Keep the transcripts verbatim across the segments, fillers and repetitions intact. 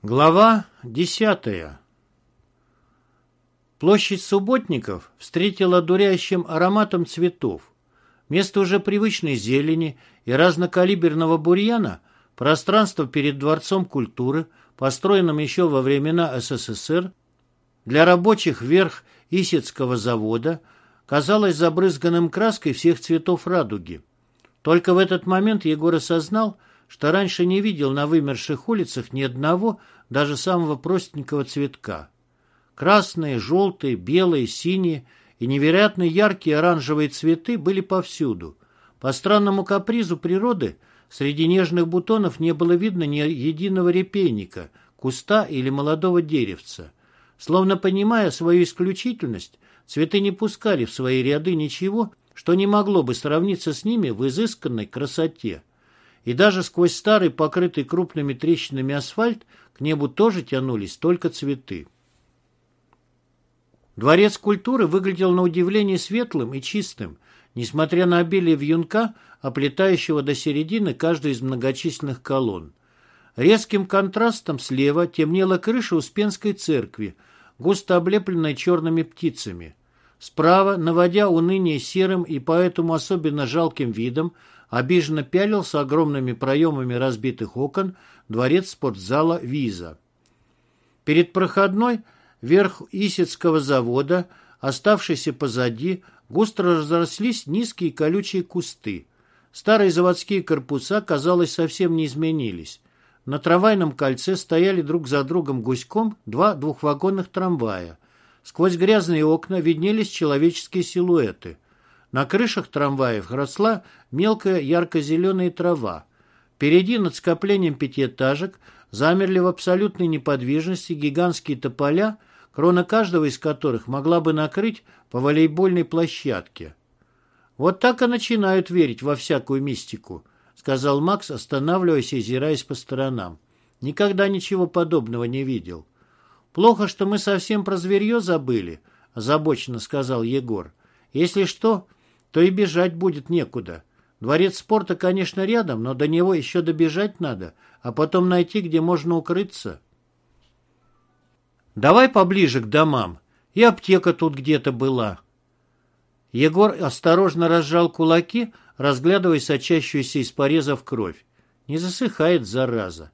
Глава десятая. Площадь субботников встретила одуряющим ароматом цветов. Вместо уже привычной зелени и разнокалиберного бурьяна пространство перед Дворцом культуры, построенным еще во времена СССР, для рабочих верх Исетского завода, казалось забрызганным краской всех цветов радуги. Только в этот момент Егор осознал, что раньше не видел на вымерших улицах ни одного, даже самого простенького цветка. Красные, желтые, белые, синие и невероятно яркие оранжевые цветы были повсюду. По странному капризу природы среди нежных бутонов не было видно ни единого репейника, куста или молодого деревца. Словно понимая свою исключительность, цветы не пускали в свои ряды ничего, что не могло бы сравниться с ними в изысканной красоте. И даже сквозь старый, покрытый крупными трещинами асфальт, к небу тоже тянулись только цветы. Дворец культуры выглядел на удивление светлым и чистым, несмотря на обилие вьюнка, оплетающего до середины каждую из многочисленных колонн. Резким контрастом слева темнела крыша Успенской церкви, густо облепленная черными птицами. Справа, наводя уныние серым и поэтому особенно жалким видом, обиженно пялился огромными проемами разбитых окон дворец спортзала «Виза». Перед проходной верх Исетского завода, оставшийся позади, густо разрослись низкие колючие кусты. Старые заводские корпуса, казалось, совсем не изменились. На трамвайном кольце стояли друг за другом гуськом два двухвагонных трамвая. Сквозь грязные окна виднелись человеческие силуэты. На крышах трамваев росла мелкая ярко-зеленая трава. Впереди над скоплением пятиэтажек замерли в абсолютной неподвижности гигантские тополя, крона каждого из которых могла бы накрыть по волейбольной площадке. «Вот так и начинают верить во всякую мистику», — сказал Макс, останавливаясь и озираясь по сторонам. «Никогда ничего подобного не видел». «Плохо, что мы совсем про зверье забыли», — озабоченно сказал Егор. «Если что, то и бежать будет некуда. Дворец спорта, конечно, рядом, но до него еще добежать надо, а потом найти, где можно укрыться». «Давай поближе к домам. И аптека тут где-то была». Егор осторожно разжал кулаки, разглядывая сочащуюся из порезов кровь. Не засыхает, зараза.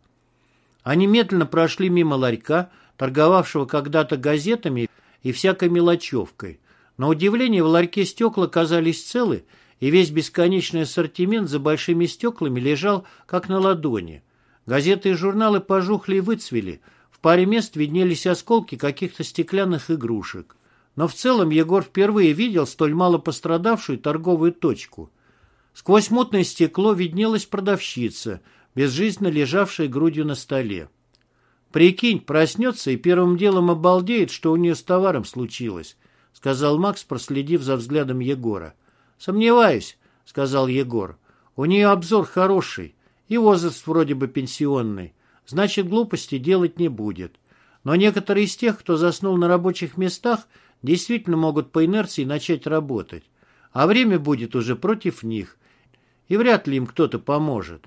Они медленно прошли мимо ларька, торговавшего когда-то газетами и всякой мелочевкой. На удивление, в ларьке стекла казались целы, и весь бесконечный ассортимент за большими стеклами лежал как на ладони. Газеты и журналы пожухли и выцвели, в паре мест виднелись осколки каких-то стеклянных игрушек. Но в целом Егор впервые видел столь мало пострадавшую торговую точку. Сквозь мутное стекло виднелась продавщица, безжизненно лежавшая грудью на столе. «Прикинь, проснется и первым делом обалдеет, что у нее с товаром случилось», — сказал Макс, проследив за взглядом Егора. «Сомневаюсь», — сказал Егор. «У нее обзор хороший, и возраст вроде бы пенсионный. Значит, глупости делать не будет. Но некоторые из тех, кто заснул на рабочих местах, действительно могут по инерции начать работать. А время будет уже против них, и вряд ли им кто-то поможет».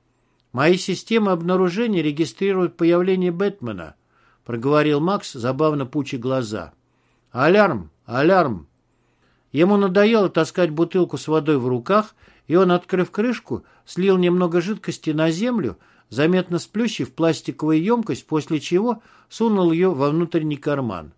«Мои системы обнаружения регистрируют появление Бэтмена», — проговорил Макс, забавно пуча глаза. «Алярм! Алярм!» Ему надоело таскать бутылку с водой в руках, и он, открыв крышку, слил немного жидкости на землю, заметно сплющив пластиковую емкость, после чего сунул ее во внутренний карман.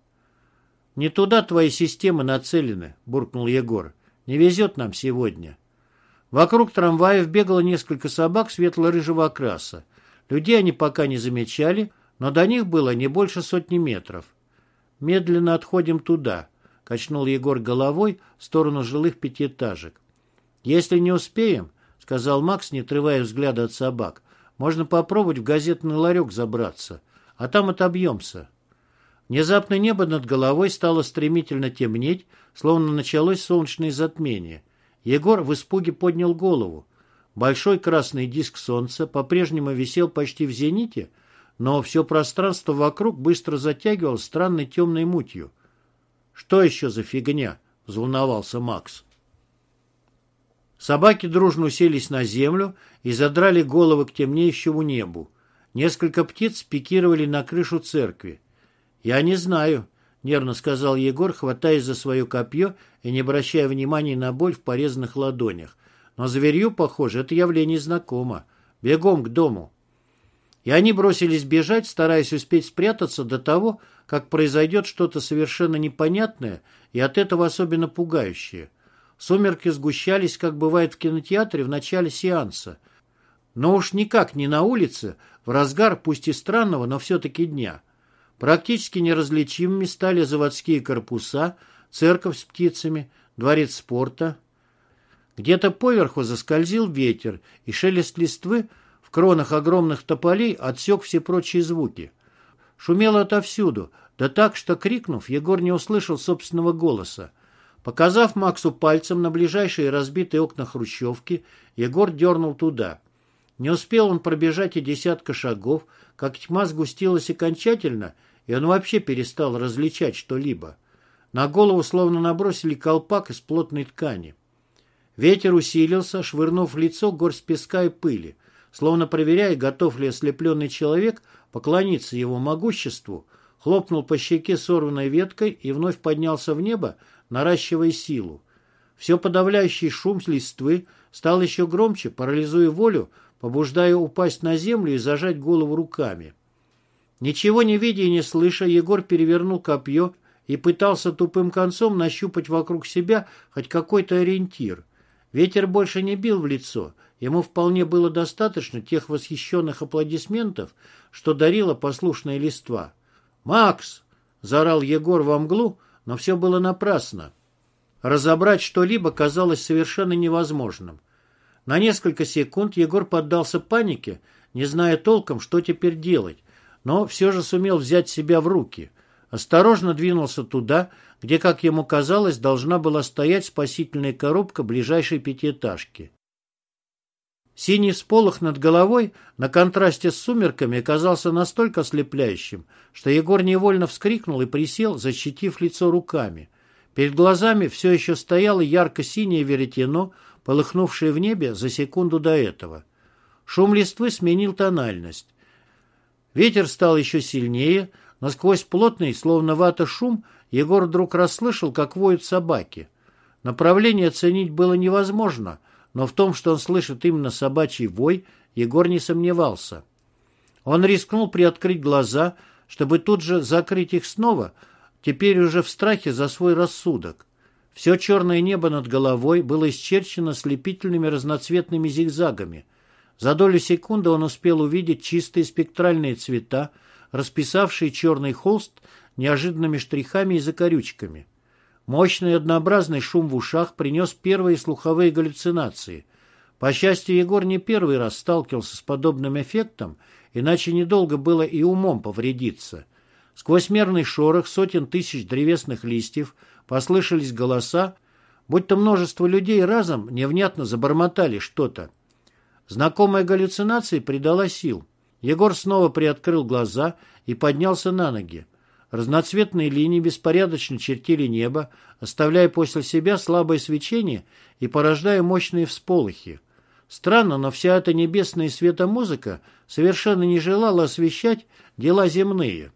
«Не туда твои системы нацелены», — буркнул Егор. «Не везет нам сегодня». Вокруг трамваев бегало несколько собак светло-рыжего окраса. Людей они пока не замечали, но до них было не больше сотни метров. «Медленно отходим туда», — качнул Егор головой в сторону жилых пятиэтажек. «Если не успеем», — сказал Макс, не отрывая взгляда от собак, «можно попробовать в газетный ларек забраться, а там отобьемся». Внезапно небо над головой стало стремительно темнеть, словно началось солнечное затмение. Егор в испуге поднял голову. Большой красный диск солнца по-прежнему висел почти в зените, но все пространство вокруг быстро затягивалось странной темной мутью. «Что еще за фигня?» — взволновался Макс. Собаки дружно уселись на землю и задрали головы к темнеющему небу. Несколько птиц пикировали на крышу церкви. «Я не знаю», — нервно сказал Егор, хватаясь за свое копье и не обращая внимания на боль в порезанных ладонях. «Но зверью, похоже, это явление знакомо. Бегом к дому». И они бросились бежать, стараясь успеть спрятаться до того, как произойдет что-то совершенно непонятное и от этого особенно пугающее. Сумерки сгущались, как бывает в кинотеатре в начале сеанса. Но уж никак не на улице, в разгар, пусть и странного, но все-таки дня. Практически неразличимыми стали заводские корпуса, церковь с птицами, дворец спорта. Где-то поверху заскользил ветер, и шелест листвы в кронах огромных тополей отсек все прочие звуки. Шумело отовсюду, да так, что, крикнув, Егор не услышал собственного голоса. Показав Максу пальцем на ближайшие разбитые окна хрущевки, Егор дернул туда. Не успел он пробежать и десятка шагов, как тьма сгустилась окончательно, и он вообще перестал различать что-либо. На голову словно набросили колпак из плотной ткани. Ветер усилился, швырнув в лицо горсть песка и пыли. Словно проверяя, готов ли ослепленный человек поклониться его могуществу, хлопнул по щеке сорванной веткой и вновь поднялся в небо, наращивая силу. Все подавляющий шум листвы стал еще громче, парализуя волю, побуждая упасть на землю и зажать голову руками. Ничего не видя и не слыша, Егор перевернул копье и пытался тупым концом нащупать вокруг себя хоть какой-то ориентир. Ветер больше не бил в лицо, ему вполне было достаточно тех восхищенных аплодисментов, что дарила послушная листва. «Макс!» — заорал Егор во мглу, но все было напрасно. Разобрать что-либо казалось совершенно невозможным. На несколько секунд Егор поддался панике, не зная толком, что теперь делать, но все же сумел взять себя в руки. Осторожно двинулся туда, где, как ему казалось, должна была стоять спасительная коробка ближайшей пятиэтажки. Синий всполох над головой на контрасте с сумерками оказался настолько ослепляющим, что Егор невольно вскрикнул и присел, защитив лицо руками. Перед глазами все еще стояло ярко-синее веретено, полыхнувшее в небе за секунду до этого. Шум листвы сменил тональность. Ветер стал еще сильнее, но сквозь плотный, словно вата, шум Егор вдруг расслышал, как воют собаки. Направление оценить было невозможно, но в том, что он слышит именно собачий вой, Егор не сомневался. Он рискнул приоткрыть глаза, чтобы тут же закрыть их снова, теперь уже в страхе за свой рассудок. Все черное небо над головой было исчерчено слепительными разноцветными зигзагами. За долю секунды он успел увидеть чистые спектральные цвета, расписавшие черный холст неожиданными штрихами и закорючками. Мощный и однообразный шум в ушах принес первые слуховые галлюцинации. По счастью, Егор не первый раз сталкивался с подобным эффектом, иначе недолго было и умом повредиться. Сквозь мерный шорох сотен тысяч древесных листьев послышались голоса, будто множество людей разом невнятно забормотали что-то. Знакомая галлюцинация придала сил. Егор снова приоткрыл глаза и поднялся на ноги. Разноцветные линии беспорядочно чертили небо, оставляя после себя слабое свечение и порождая мощные всполохи. Странно, но вся эта небесная светомузыка совершенно не желала освещать дела земные.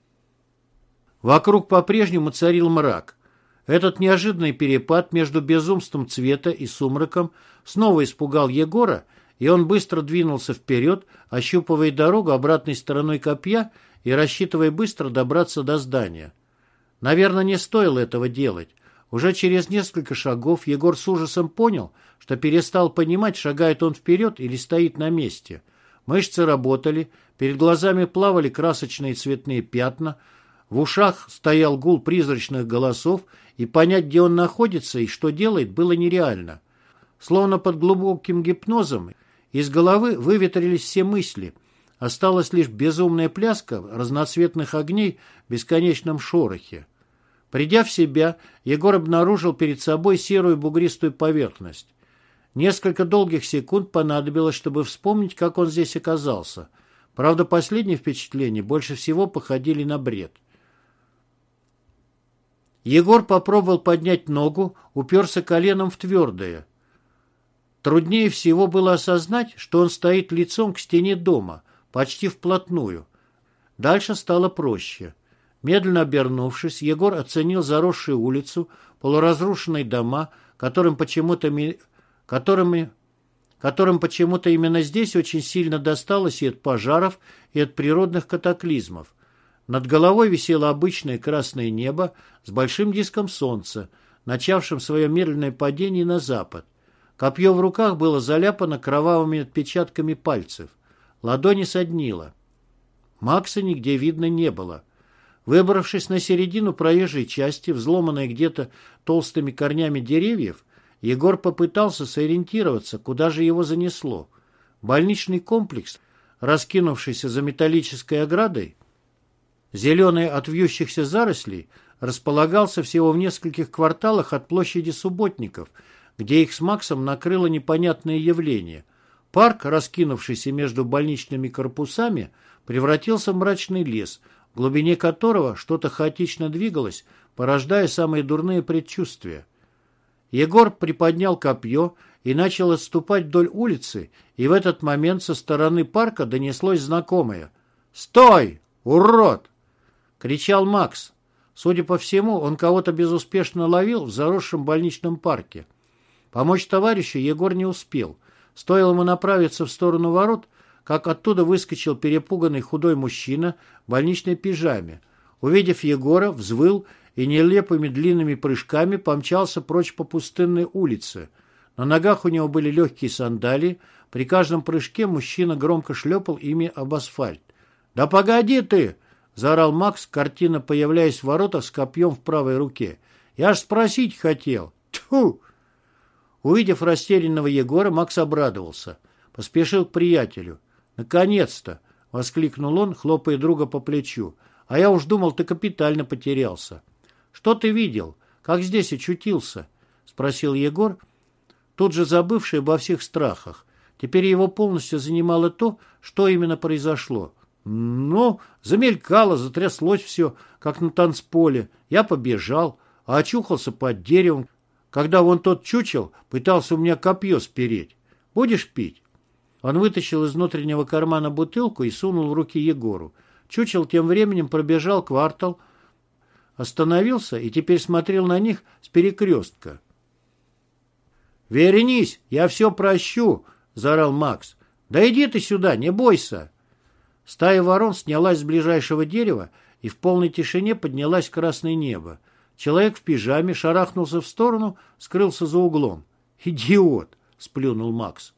Вокруг по-прежнему царил мрак. Этот неожиданный перепад между безумством цвета и сумраком снова испугал Егора, и он быстро двинулся вперед, ощупывая дорогу обратной стороной копья и рассчитывая быстро добраться до здания. Наверное, не стоило этого делать. Уже через несколько шагов Егор с ужасом понял, что перестал понимать, шагает он вперед или стоит на месте. Мышцы работали, перед глазами плавали красочные цветные пятна, в ушах стоял гул призрачных голосов, и понять, где он находится и что делает, было нереально. Словно под глубоким гипнозом из головы выветрились все мысли. Осталась лишь безумная пляска разноцветных огней в бесконечном шорохе. Придя в себя, Егор обнаружил перед собой серую бугристую поверхность. Несколько долгих секунд понадобилось, чтобы вспомнить, как он здесь оказался. Правда, последние впечатления больше всего походили на бред. Егор попробовал поднять ногу, уперся коленом в твердое. Труднее всего было осознать, что он стоит лицом к стене дома. почти вплотную. Дальше стало проще. Медленно обернувшись, Егор оценил заросшую улицу, полуразрушенные дома, которым почему-то, которыми, которым почему-то именно здесь очень сильно досталось и от пожаров, и от природных катаклизмов. Над головой висело обычное красное небо с большим диском солнца, начавшим свое медленное падение на запад. Копье в руках было заляпано кровавыми отпечатками пальцев. Ладони соднило. Макса нигде видно не было. Выбравшись на середину проезжей части, взломанной где-то толстыми корнями деревьев, Егор попытался сориентироваться, куда же его занесло. Больничный комплекс, раскинувшийся за металлической оградой, зеленый от вьющихся зарослей, располагался всего в нескольких кварталах от площади Субботников, где их с Максом накрыло непонятное явление. Парк, раскинувшийся между больничными корпусами, превратился в мрачный лес, в глубине которого что-то хаотично двигалось, порождая самые дурные предчувствия. Егор приподнял копье и начал отступать вдоль улицы, и в этот момент со стороны парка донеслось знакомое: «Стой, урод!» — кричал Макс. Судя по всему, он кого-то безуспешно ловил в заросшем больничном парке. Помочь товарищу Егор не успел. Стоило ему направиться в сторону ворот, как оттуда выскочил перепуганный худой мужчина в больничной пижаме. Увидев Егора, взвыл и нелепыми длинными прыжками помчался прочь по пустынной улице. На ногах у него были легкие сандалии. При каждом прыжке мужчина громко шлепал ими об асфальт. «Да погоди ты!» — заорал Макс, картинно появляясь в воротах с копьем в правой руке. «Я ж спросить хотел! Тьфу!» Увидев растерянного Егора, Макс обрадовался. Поспешил к приятелю. «Наконец-то!» — воскликнул он, хлопая друга по плечу. «А я уж думал, ты капитально потерялся». «Что ты видел? Как здесь очутился?» — спросил Егор, тут же забывший обо всех страхах. Теперь его полностью занимало то, что именно произошло. «Ну, замелькало, затряслось все, как на танцполе. Я побежал, а очухался под деревом, когда вон тот чучел пытался у меня копье спереть. Будешь пить?» Он вытащил из внутреннего кармана бутылку и сунул в руки Егору. Чучел тем временем пробежал квартал, остановился и теперь смотрел на них с перекрестка. «Вернись, я все прощу!» — заорал Макс. «Да иди ты сюда, не бойся!» Стая ворон снялась с ближайшего дерева, и в полной тишине поднялось красное небо. Человек в пижаме шарахнулся в сторону, скрылся за углом. «Идиот!» — сплюнул Макс.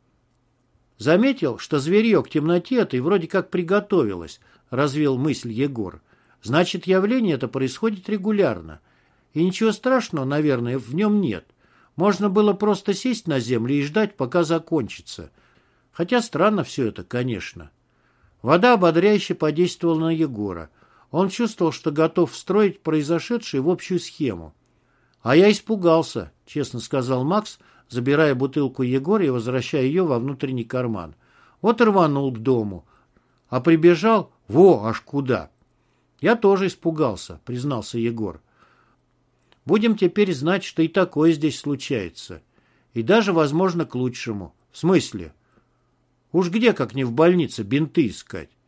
Заметил, что зверье к темноте этой вроде как приготовилось, развил мысль Егор. Значит, явление это происходит регулярно. И ничего страшного, наверное, в нем нет. Можно было просто сесть на землю и ждать, пока закончится. Хотя странно все это, конечно. Вода ободряюще подействовала на Егора. Он чувствовал, что готов встроить произошедшее в общую схему. «А я испугался», — честно сказал Макс, забирая бутылку Егора и возвращая ее во внутренний карман. «Вот и рванул к дому. А прибежал, во, аж куда!» «Я тоже испугался», — признался Егор. «Будем теперь знать, что и такое здесь случается. И даже, возможно, к лучшему. В смысле? Уж где, как не в больнице, бинты искать?»